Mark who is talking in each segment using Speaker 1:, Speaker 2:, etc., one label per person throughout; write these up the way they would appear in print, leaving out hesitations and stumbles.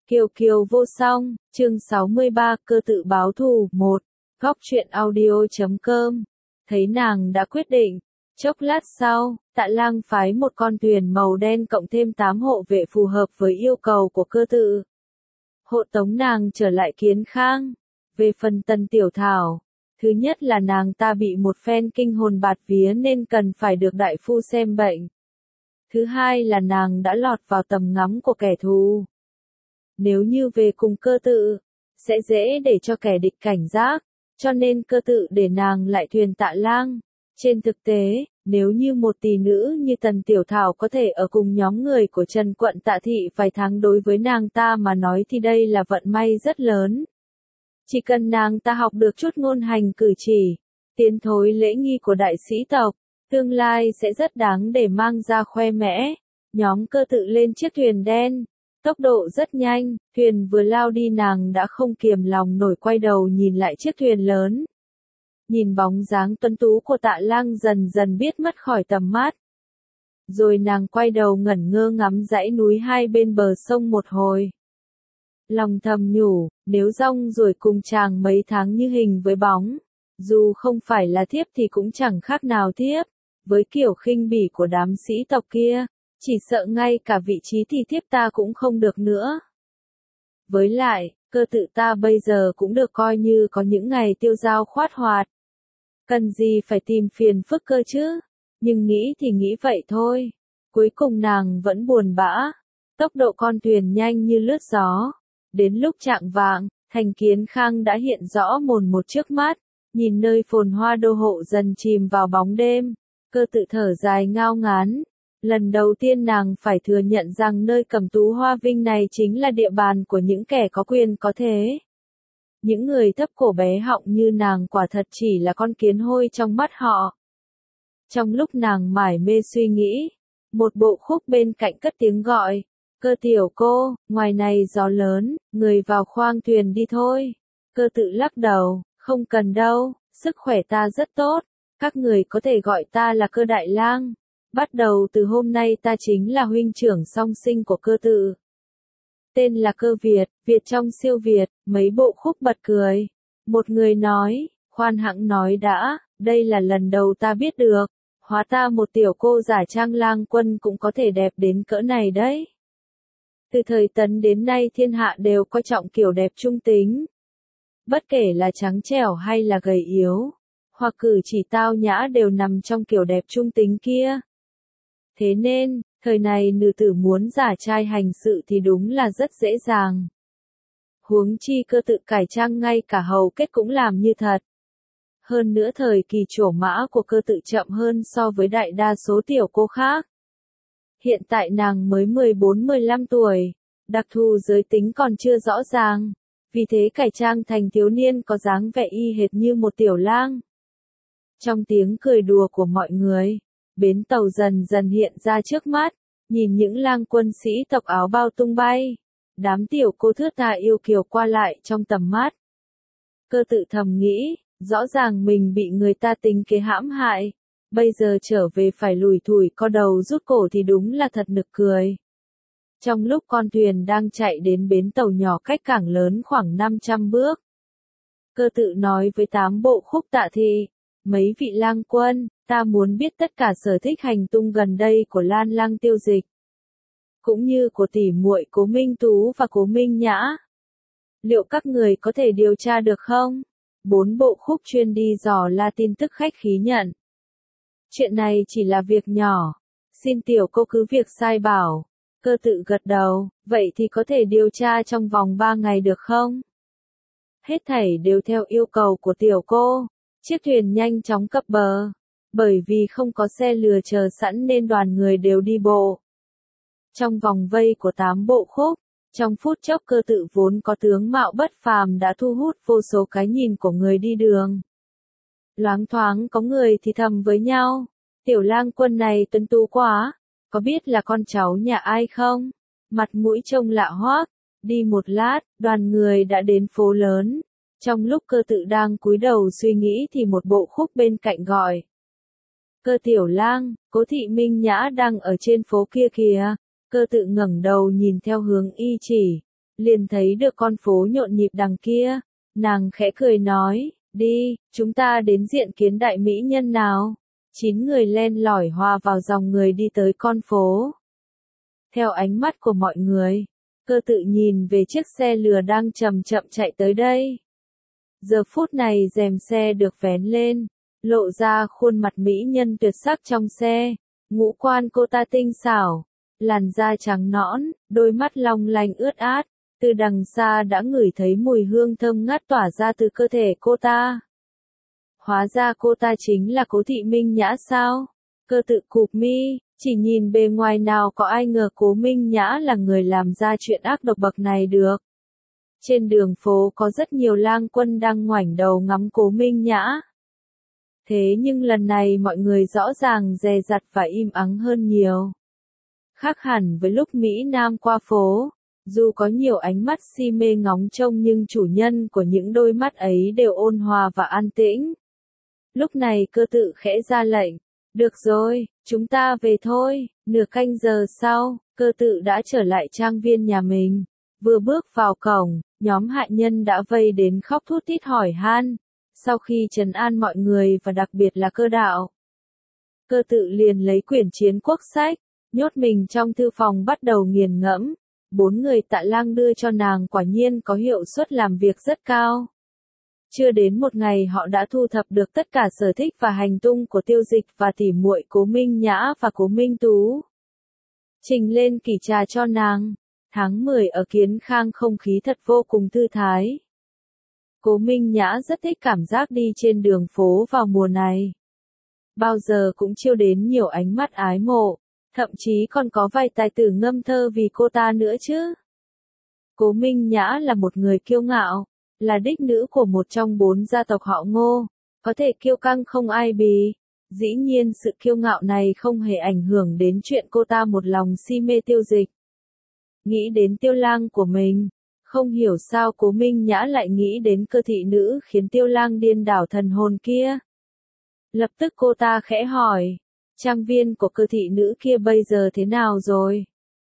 Speaker 1: Kiều Kiều vô song, chương 63, cơ tự báo thù, 1, góc truyện audio.com. Thấy nàng đã quyết định, chốc lát sau, Tạ Lang phái một con thuyền màu đen cộng thêm 8 hộ vệ phù hợp với yêu cầu của cơ tự. Hộ tống nàng trở lại Kiến Khang. Về phần Tần Tiểu Thảo, thứ nhất là nàng ta bị một phen kinh hồn bạt vía nên cần phải được đại phu xem bệnh. Thứ hai là nàng đã lọt vào tầm ngắm của kẻ thù. Nếu như về cùng cơ tự, sẽ dễ để cho kẻ địch cảnh giác, cho nên cơ tự để nàng lại thuyền Tạ Lang. Trên thực tế, nếu như một tỷ nữ như Tần Tiểu Thảo có thể ở cùng nhóm người của Trần Quận Tạ Thị vài tháng, đối với nàng ta mà nói thì đây là vận may rất lớn. Chỉ cần nàng ta học được chút ngôn hành cử chỉ, tiến thối lễ nghi của đại sĩ tộc, tương lai sẽ rất đáng để mang ra khoe mẽ. Nhóm cơ tự lên chiếc thuyền đen. Tốc độ rất nhanh, thuyền vừa lao đi nàng đã không kiềm lòng nổi quay đầu nhìn lại chiếc thuyền lớn. Nhìn bóng dáng tuấn tú của Tạ Lang dần dần biết mất khỏi tầm mắt. Rồi nàng quay đầu ngẩn ngơ ngắm dãy núi hai bên bờ sông một hồi. Lòng thầm nhủ, nếu rong ruổi cùng chàng mấy tháng như hình với bóng, dù không phải là thiếp thì cũng chẳng khác nào thiếp, với kiểu khinh bỉ của đám sĩ tộc kia. Chỉ sợ ngay cả vị trí thì thiếp ta cũng không được nữa. Với lại, cơ tự ta bây giờ cũng được coi như có những ngày tiêu dao khoát hoạt. Cần gì phải tìm phiền phức cơ chứ? Nhưng nghĩ thì nghĩ vậy thôi. Cuối cùng nàng vẫn buồn bã. Tốc độ con thuyền nhanh như lướt gió. Đến lúc chạng vạng, thành Kiến Khang đã hiện rõ mồn một trước mắt. Nhìn nơi phồn hoa đô hộ dần chìm vào bóng đêm. Cơ tự thở dài ngao ngán. Lần đầu tiên nàng phải thừa nhận rằng nơi Cẩm Tú Hoa Vinh này chính là địa bàn của những kẻ có quyền có thế. Những người thấp cổ bé họng như nàng quả thật chỉ là con kiến hôi trong mắt họ. Trong lúc nàng mải mê suy nghĩ, một bộ khúc bên cạnh cất tiếng gọi, cơ tiểu cô, ngoài này gió lớn, người vào khoang thuyền đi thôi. Cơ tự lắc đầu, không cần đâu, sức khỏe ta rất tốt, các người có thể gọi ta là Cơ Đại Lang. Bắt đầu từ hôm nay ta chính là huynh trưởng song sinh của cơ tự. Tên là Cơ Việt, Việt trong siêu Việt, mấy bộ khúc bật cười. Một người nói, khoan hẵng nói đã, đây là lần đầu ta biết được, hóa ta một tiểu cô giả trang lang quân cũng có thể đẹp đến cỡ này đấy. Từ thời Tấn đến nay thiên hạ đều coi trọng kiểu đẹp trung tính. Bất kể là trắng trẻo hay là gầy yếu, hoặc cử chỉ tao nhã đều nằm trong kiểu đẹp trung tính kia. Thế nên, thời này nữ tử muốn giả trai hành sự thì đúng là rất dễ dàng. Huống chi cơ tự cải trang ngay cả hầu kết cũng làm như thật. Hơn nữa thời kỳ trổ mã của cơ tự chậm hơn so với đại đa số tiểu cô khác. Hiện tại nàng mới 14-15 tuổi, đặc thù giới tính còn chưa rõ ràng, vì thế cải trang thành thiếu niên có dáng vẻ y hệt như một tiểu lang. Trong tiếng cười đùa của mọi người, bến tàu dần dần hiện ra trước mắt, nhìn những lang quân sĩ tộc áo bao tung bay, đám tiểu cô thướt tha yêu kiều qua lại trong tầm mắt. Cơ tự thầm nghĩ, rõ ràng mình bị người ta tính kế hãm hại, bây giờ trở về phải lủi thủi co đầu rút cổ thì đúng là thật nực cười. Trong lúc con thuyền đang chạy đến bến tàu nhỏ cách cảng lớn khoảng 500 bước, cơ tự nói với 8 bộ khúc Tạ Thị, mấy vị lang quân, ta muốn biết tất cả sở thích hành tung gần đây của Lan Lang Tiêu Dịch, cũng như của tỷ muội Cố Minh Tú và Cố Minh Nhã. Liệu các người có thể điều tra được không? 4 bộ khúc chuyên đi dò la tin tức khách khí nhận. Chuyện này chỉ là việc nhỏ, xin tiểu cô cứ việc sai bảo. Cơ tự gật đầu, vậy thì có thể điều tra trong vòng 3 ngày được không? Hết thảy đều theo yêu cầu của tiểu cô. Chiếc thuyền nhanh chóng cập bờ. Bởi vì không có xe lừa chờ sẵn nên đoàn người đều đi bộ. Trong vòng vây của 8 bộ khúc, trong phút chốc cơ tự vốn có tướng mạo bất phàm đã thu hút vô số cái nhìn của người đi đường. Loáng thoáng có người thì thầm với nhau, tiểu lang quân này tuấn tú quá, có biết là con cháu nhà ai không? Mặt mũi trông lạ hoắc. Đi một lát, đoàn người đã đến phố lớn. Trong lúc cơ tự đang cúi đầu suy nghĩ thì một bộ khúc bên cạnh gọi. Cơ tiểu lang, Cố Thị Minh Nhã đang ở trên phố kia kìa. Cơ tự ngẩng đầu nhìn theo hướng y chỉ. liền thấy được con phố nhộn nhịp đằng kia, nàng khẽ cười nói, đi, chúng ta đến diện kiến đại mỹ nhân nào. 9 người len lỏi hòa vào dòng người đi tới con phố. Theo ánh mắt của mọi người, Cơ Tự nhìn về chiếc xe lừa đang chậm chậm chạy tới đây. Giờ phút này rèm xe được vén lên, lộ ra khuôn mặt mỹ nhân tuyệt sắc trong xe, ngũ quan cô ta tinh xảo, làn da trắng nõn, đôi mắt long lanh ướt át, từ đằng xa đã ngửi thấy mùi hương thơm ngát tỏa ra từ cơ thể cô ta. Hóa ra cô ta chính là Cố Thị Minh Nhã sao? Cơ Tự cụp mi, chỉ nhìn bề ngoài nào có ai ngờ Cố Minh Nhã là người làm ra chuyện ác độc bậc này được. Trên đường phố có rất nhiều lang quân đang ngoảnh đầu ngắm Cố Minh Nhã. Thế nhưng lần này mọi người rõ ràng dè dặt và im ắng hơn nhiều. Khác hẳn với lúc Mỹ Nam qua phố, dù có nhiều ánh mắt si mê ngóng trông nhưng chủ nhân của những đôi mắt ấy đều ôn hòa và an tĩnh. Lúc này Cơ Tự khẽ ra lệnh, được rồi, chúng ta về thôi. Nửa canh giờ sau, Cơ Tự đã trở lại trang viên nhà mình. Vừa bước vào cổng, nhóm hạ nhân đã vây đến khóc thút thít hỏi han. Sau khi trấn an mọi người và đặc biệt là Cơ Đạo, Cơ Tự liền lấy quyển chiến quốc sách, nhốt mình trong thư phòng bắt đầu nghiền ngẫm. 4 người Tạ Lang đưa cho nàng quả nhiên có hiệu suất làm việc rất cao. Chưa đến một ngày họ đã thu thập được tất cả sở thích và hành tung của Tiêu Dịch và tỉ muội Cố Minh Nhã và Cố Minh Tú. Trình lên kỷ trà cho nàng. Tháng 10 ở Kiến Khang không khí thật vô cùng thư thái. Cố Minh Nhã rất thích cảm giác đi trên đường phố vào mùa này. Bao giờ cũng chiêu đến nhiều ánh mắt ái mộ, thậm chí còn có vài tài tử ngâm thơ vì cô ta nữa chứ. Cố Minh Nhã là một người kiêu ngạo, là đích nữ của một trong 4 gia tộc họ Ngô, có thể kiêu căng không ai bì. Dĩ nhiên sự kiêu ngạo này không hề ảnh hưởng đến chuyện cô ta một lòng si mê Tiêu Dịch. Nghĩ đến Tiêu Lang của mình, không hiểu sao Cố Minh Nhã lại nghĩ đến cơ thị nữ khiến Tiêu Lang điên đảo thần hồn kia. Lập tức cô ta khẽ hỏi, trang viên của cơ thị nữ kia bây giờ thế nào rồi?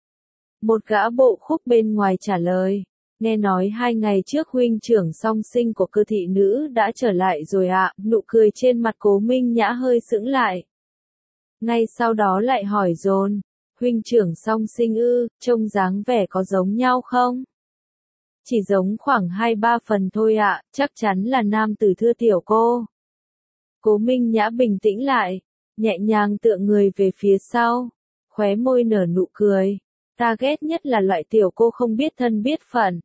Speaker 1: Một gã bộ khúc bên ngoài trả lời, nghe nói 2 ngày trước huynh trưởng song sinh của cơ thị nữ đã trở lại rồi ạ. Nụ cười trên mặt Cố Minh Nhã hơi sững lại. Ngay sau đó lại hỏi dồn, huynh trưởng song sinh ư, trông dáng vẻ có giống nhau không? Chỉ giống khoảng 2-3 phần thôi ạ, chắc chắn là nam tử thưa tiểu cô. Cố Minh Nhã bình tĩnh lại, nhẹ nhàng tựa người về phía sau, khóe môi nở nụ cười. Ta ghét nhất là loại tiểu cô không biết thân biết phận.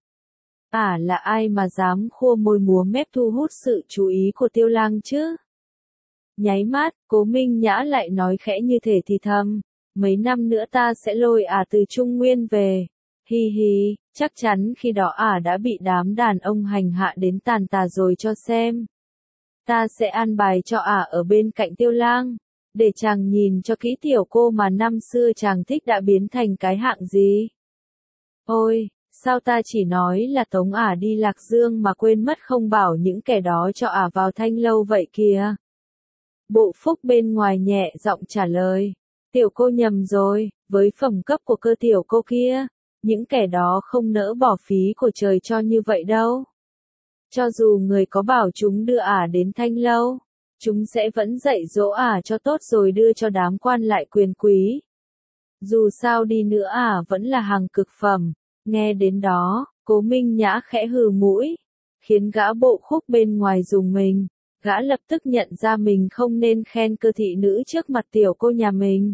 Speaker 1: Là ai mà dám khua môi múa mép thu hút sự chú ý của Tiêu Lang chứ? Nháy mắt, Cố Minh Nhã lại nói khẽ như thể thì thầm, mấy năm nữa ta sẽ lôi từ Trung Nguyên về. Hi hi, chắc chắn khi đó đã bị đám đàn ông hành hạ đến tàn tà rồi cho xem. Ta sẽ an bài cho ở bên cạnh Tiêu Lang, để chàng nhìn cho kỹ tiểu cô mà năm xưa chàng thích đã biến thành cái hạng gì. Ôi, sao ta chỉ nói là tống đi Lạc Dương mà quên mất không bảo những kẻ đó cho vào Thanh Lâu vậy kìa. Bộ phúc bên ngoài nhẹ giọng trả lời, tiểu cô nhầm rồi, với phẩm cấp của cơ tiểu cô kia, những kẻ đó không nỡ bỏ phí của trời cho như vậy đâu. Cho dù người có bảo chúng đưa đến Thanh Lâu, chúng sẽ vẫn dạy dỗ cho tốt rồi đưa cho đám quan lại quyền quý. Dù sao đi nữa vẫn là hàng cực phẩm. Nghe đến đó, Cố Minh Nhã khẽ hừ mũi, khiến gã bộ khúc bên ngoài rùng mình. Gã lập tức nhận ra mình không nên khen cơ thị nữ trước mặt tiểu cô nhà mình.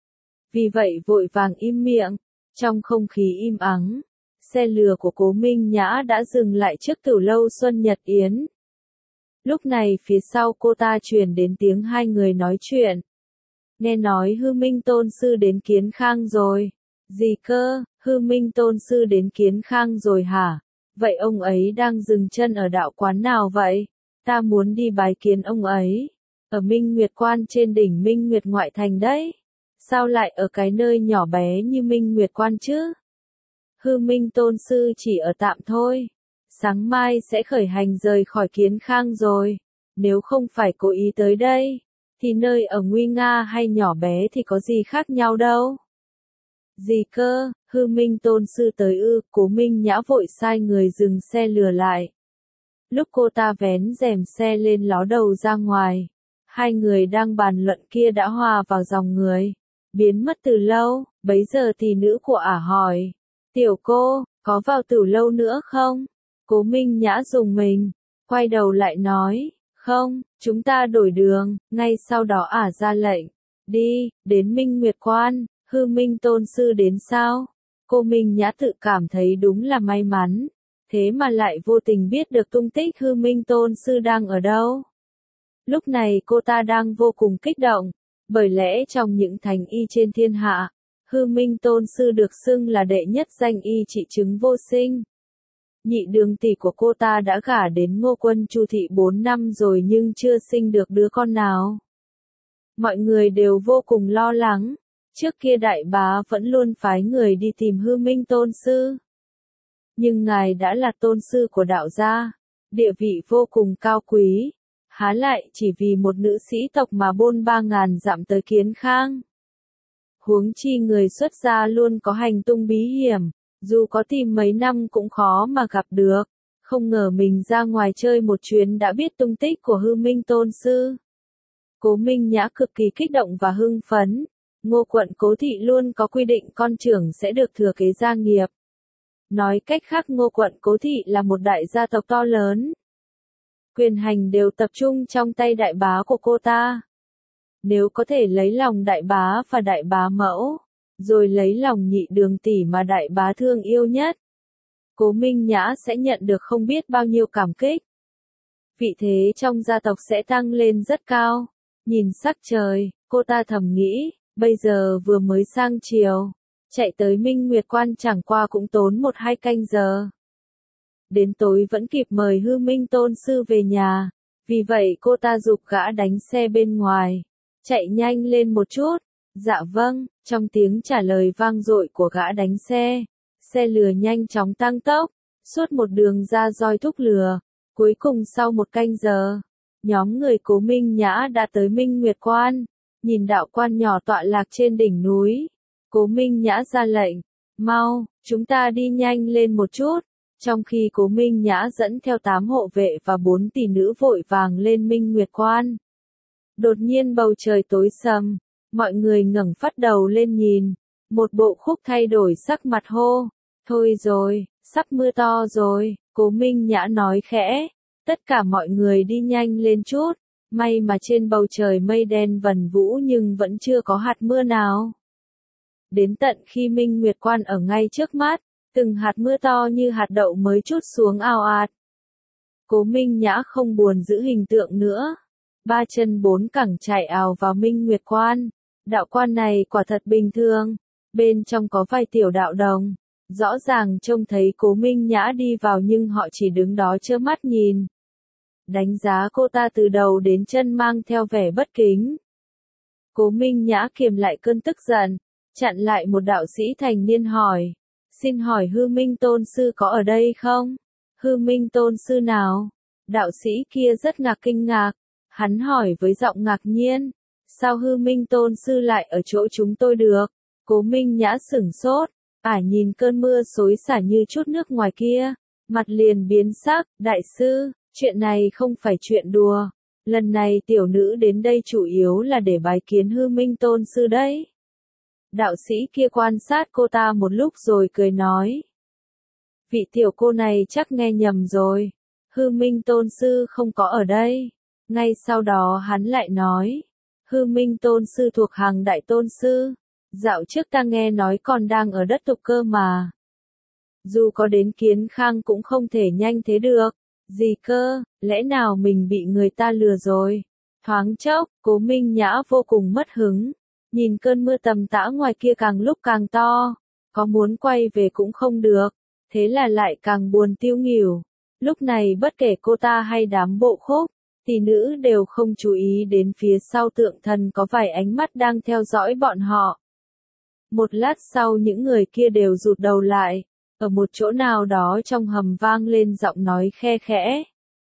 Speaker 1: Vì vậy vội vàng im miệng. Trong không khí im ắng, xe lừa của Cố Minh Nhã đã dừng lại trước Tử Lâu Xuân Nhật Yến. Lúc này phía sau cô ta truyền đến tiếng 2 người nói chuyện. Nghe nói Hư Minh Tôn Sư đến Kiến Khang rồi. Gì cơ, Hư Minh Tôn Sư đến Kiến Khang rồi hả? Vậy ông ấy đang dừng chân ở đạo quán nào vậy? Ta muốn đi bái kiến ông ấy. Ở Minh Nguyệt Quan trên đỉnh Minh Nguyệt ngoại thành đấy. Sao lại ở cái nơi nhỏ bé như Minh Nguyệt Quan chứ? Hư Minh Tôn Sư chỉ ở tạm thôi. Sáng mai sẽ khởi hành rời khỏi Kiến Khang rồi. Nếu không phải cố ý tới đây, thì nơi ở nguy nga hay nhỏ bé thì có gì khác nhau đâu. Gì cơ, Hư Minh tôn sư tới ư? Cố Minh Nhã vội sai người dừng xe lừa lại. Lúc cô ta vén rèm xe lên ló đầu ra ngoài, hai người đang bàn luận kia đã hòa vào dòng người, biến mất từ lâu. Bấy giờ thì nữ của ả hỏi, tiểu cô, có vào tử lâu nữa không? Cố Minh Nhã rùng mình, quay đầu lại nói, không, chúng ta đổi đường. Ngay sau đó ả ra lệnh, đi, đến Minh Nguyệt Quan. Hư Minh tôn sư đến sao? Cô Minh Nhã tự cảm thấy đúng là may mắn, thế mà lại vô tình biết được tung tích Hư Minh tôn sư đang ở đâu. Lúc này cô ta đang vô cùng kích động, bởi lẽ trong những thánh y trên thiên hạ, Hư Minh tôn sư được xưng là đệ nhất danh y trị chứng vô sinh. Nhị đường tỷ của cô ta đã gả đến Ngô Quân Chu thị 4 năm rồi nhưng chưa sinh được đứa con nào. Mọi người đều vô cùng lo lắng. Trước kia đại bá vẫn luôn phái người đi tìm Hư Minh tôn sư. Nhưng ngài đã là tôn sư của đạo gia, địa vị vô cùng cao quý, há lại chỉ vì một nữ sĩ tộc mà bôn 3.000 dặm tới Kiến Khang. Huống chi người xuất gia luôn có hành tung bí hiểm, dù có tìm mấy năm cũng khó mà gặp được. Không ngờ mình ra ngoài chơi một chuyến đã biết tung tích của Hư Minh tôn sư. Cố Minh Nhã cực kỳ kích động và hưng phấn. Ngô quận Cố thị luôn có quy định con trưởng sẽ được thừa kế gia nghiệp. Nói cách khác Ngô quận Cố thị là một đại gia tộc to lớn. Quyền hành đều tập trung trong tay đại bá của cô ta. Nếu có thể lấy lòng đại bá và đại bá mẫu, rồi lấy lòng nhị đường tỷ mà đại bá thương yêu nhất, Cố Minh Nhã sẽ nhận được không biết bao nhiêu cảm kích. Vị thế trong gia tộc sẽ tăng lên rất cao. Nhìn sắc trời, cô ta thầm nghĩ, bây giờ vừa mới sang chiều, chạy tới Minh Nguyệt Quan chẳng qua cũng tốn 1-2 canh giờ. Đến tối vẫn kịp mời Hư Minh tôn sư về nhà, vì vậy cô ta giục gã đánh xe bên ngoài, chạy nhanh lên một chút. Dạ vâng, trong tiếng trả lời vang dội của gã đánh xe, xe lừa nhanh chóng tăng tốc, suốt một đường ra roi thúc lừa. Cuối cùng sau 1 canh giờ, nhóm người Cố Minh Nhã đã tới Minh Nguyệt Quan. Nhìn đạo quan nhỏ tọa lạc trên đỉnh núi, Cố Minh Nhã ra lệnh, mau, chúng ta đi nhanh lên một chút. Trong khi Cố Minh Nhã dẫn theo 8 hộ vệ và 4 tỷ nữ vội vàng lên Minh Nguyệt Quan. Đột nhiên bầu trời tối sầm, mọi người ngẩng phát đầu lên nhìn, một bộ khúc thay đổi sắc mặt hô, thôi rồi, sắp mưa to rồi. Cố Minh Nhã nói khẽ, tất cả mọi người đi nhanh lên chút. May mà trên bầu trời mây đen vần vũ nhưng vẫn chưa có hạt mưa nào. Đến tận khi Minh Nguyệt Quan ở ngay trước mắt, từng hạt mưa to như hạt đậu mới trút xuống ào ạt. Cố Minh Nhã không buồn giữ hình tượng nữa. 3 chân 4 cẳng chạy ào vào Minh Nguyệt Quan. Đạo quan này quả thật bình thường. Bên trong có vài tiểu đạo đồng. Rõ ràng trông thấy Cố Minh Nhã đi vào nhưng họ chỉ đứng đó trơ mắt nhìn. Đánh giá cô ta từ đầu đến chân mang theo vẻ bất kính. Cố Minh Nhã kiềm lại cơn tức giận, chặn lại một đạo sĩ thành niên hỏi. Xin hỏi Hư Minh tôn sư có ở đây không? Hư Minh tôn sư nào? Đạo sĩ kia rất kinh ngạc. Hắn hỏi với giọng ngạc nhiên. Sao Hư Minh tôn sư lại ở chỗ chúng tôi được? Cố Minh Nhã sửng sốt. Ả nhìn cơn mưa xối xả như chút nước ngoài kia. Mặt liền biến sắc. Đại sư, chuyện này không phải chuyện đùa. Lần này tiểu nữ đến đây chủ yếu là để bái kiến Hư Minh tôn sư đấy. Đạo sĩ kia quan sát cô ta một lúc rồi cười nói. Vị tiểu cô này chắc nghe nhầm rồi. Hư Minh tôn sư không có ở đây. Ngay sau đó hắn lại nói. Hư Minh tôn sư thuộc hàng đại tôn sư. Dạo trước ta nghe nói còn đang ở đất tục cơ mà. Dù có đến Kiến Khang cũng không thể nhanh thế được. Gì cơ, lẽ nào mình bị người ta lừa rồi? Thoáng chốc, Cố Minh Nhã vô cùng mất hứng. Nhìn cơn mưa tầm tã ngoài kia càng lúc càng to. Có muốn quay về cũng không được. Thế là lại càng buồn tiêu nghỉu. Lúc này bất kể cô ta hay đám bộ khúc, tỷ nữ đều không chú ý đến phía sau tượng thần có vài ánh mắt đang theo dõi bọn họ. Một lát sau những người kia đều rụt đầu lại. Ở một chỗ nào đó trong hầm vang lên giọng nói khe khẽ.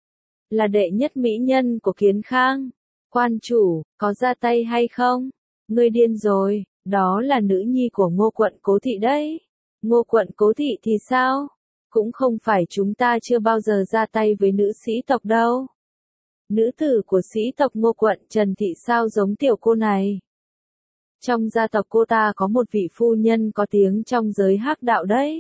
Speaker 1: Là đệ nhất mỹ nhân của Kiến Khang. Quan chủ, có ra tay hay không? Ngươi điên rồi, đó là nữ nhi của Ngô quận Cố thị đấy. Ngô quận Cố thị thì sao? Cũng không phải chúng ta chưa bao giờ ra tay với nữ sĩ tộc đâu. Nữ tử của sĩ tộc Ngô quận Trần thị sao giống tiểu cô này? Trong gia tộc cô ta có một vị phu nhân có tiếng trong giới hắc đạo đấy.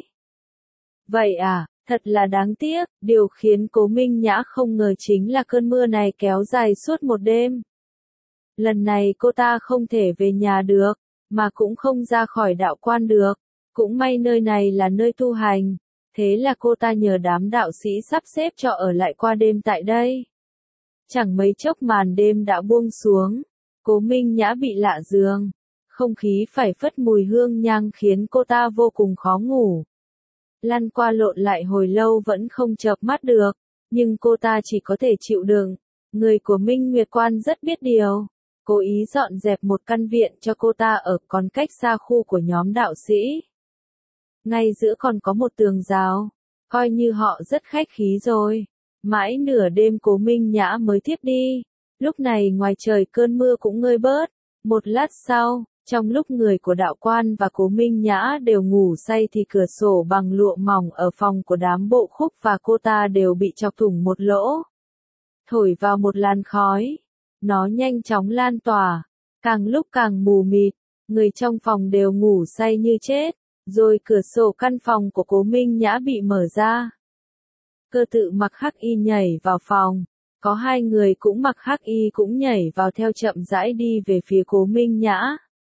Speaker 1: Vậy à, thật là đáng tiếc, điều khiến Cố Minh Nhã không ngờ chính là cơn mưa này kéo dài suốt một đêm. Lần này cô ta không thể về nhà được, mà cũng không ra khỏi đạo quan được, cũng may nơi này là nơi tu hành, thế là cô ta nhờ đám đạo sĩ sắp xếp cho ở lại qua đêm tại đây. Chẳng mấy chốc màn đêm đã buông xuống, Cố Minh Nhã bị lạ giường, không khí phẩy phất mùi hương nhang khiến cô ta vô cùng khó ngủ. Lăn qua lộn lại hồi lâu vẫn không chợp mắt được, nhưng cô ta chỉ có thể chịu đựng. Người của Minh Nguyệt Quan rất biết điều, cố ý dọn dẹp một căn viện cho cô ta ở còn cách xa khu của nhóm đạo sĩ. Ngay giữa còn có một tường rào, coi như họ rất khách khí rồi. Mãi nửa đêm Cố Minh Nhã mới thiếp đi, lúc này ngoài trời cơn mưa cũng ngơi bớt. Một lát sau, trong lúc người của đạo quan và Cố Minh Nhã đều ngủ say thì cửa sổ bằng lụa mỏng ở phòng của đám Bộ Khúc và cô ta đều bị chọc thủng một lỗ. Thổi vào một làn khói, nó nhanh chóng lan tỏa, càng lúc càng mù mịt, người trong phòng đều ngủ say như chết, rồi cửa sổ căn phòng của Cố Minh Nhã bị mở ra. Cơ tự mặc hắc y nhảy vào phòng, có hai người cũng mặc hắc y cũng nhảy vào theo chậm rãi đi về phía Cố Minh Nhã.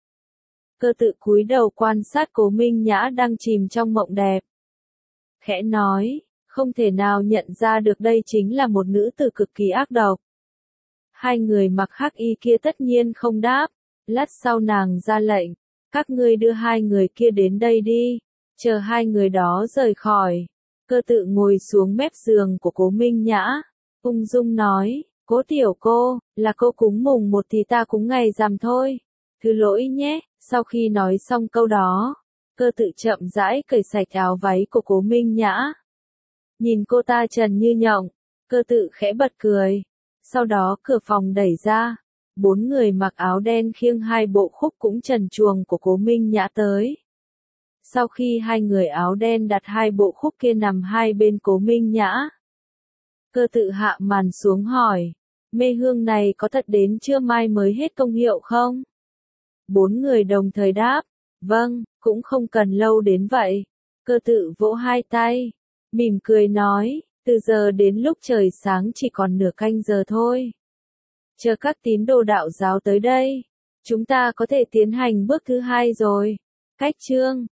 Speaker 1: Cơ tự cúi đầu quan sát Cố Minh Nhã đang chìm trong mộng đẹp. Khẽ nói, không thể nào nhận ra được đây chính là một nữ tử cực kỳ ác độc. Hai người mặc hắc y kia tất nhiên không đáp, lát sau nàng ra lệnh, các ngươi đưa hai người kia đến đây đi, chờ hai người đó rời khỏi. Cơ tự ngồi xuống mép giường của Cố Minh Nhã, ung dung nói, Cố tiểu cô, là cô cúng mùng một thì ta cúng ngày rằm thôi. Thứ lỗi nhé. Sau khi nói xong câu đó, cơ tự chậm rãi cởi sạch áo váy của Cố Minh Nhã. Nhìn cô ta trần như nhộng, cơ tự khẽ bật cười. Sau đó cửa phòng đẩy ra, bốn người mặc áo đen khiêng hai bộ khúc cũng trần truồng của Cố Minh Nhã tới. Sau khi hai người áo đen đặt hai bộ khúc kia nằm hai bên Cố Minh Nhã, cơ tự hạ màn xuống hỏi, mê hương này có thật đến trưa mai mới hết công hiệu không? Bốn người đồng thời đáp, vâng, cũng không cần lâu đến vậy. Cơ tự vỗ hai tay, mỉm cười nói, từ giờ đến lúc trời sáng chỉ còn nửa canh giờ thôi. Chờ các tín đồ đạo giáo tới đây, chúng ta có thể tiến hành bước thứ hai rồi. Cách chương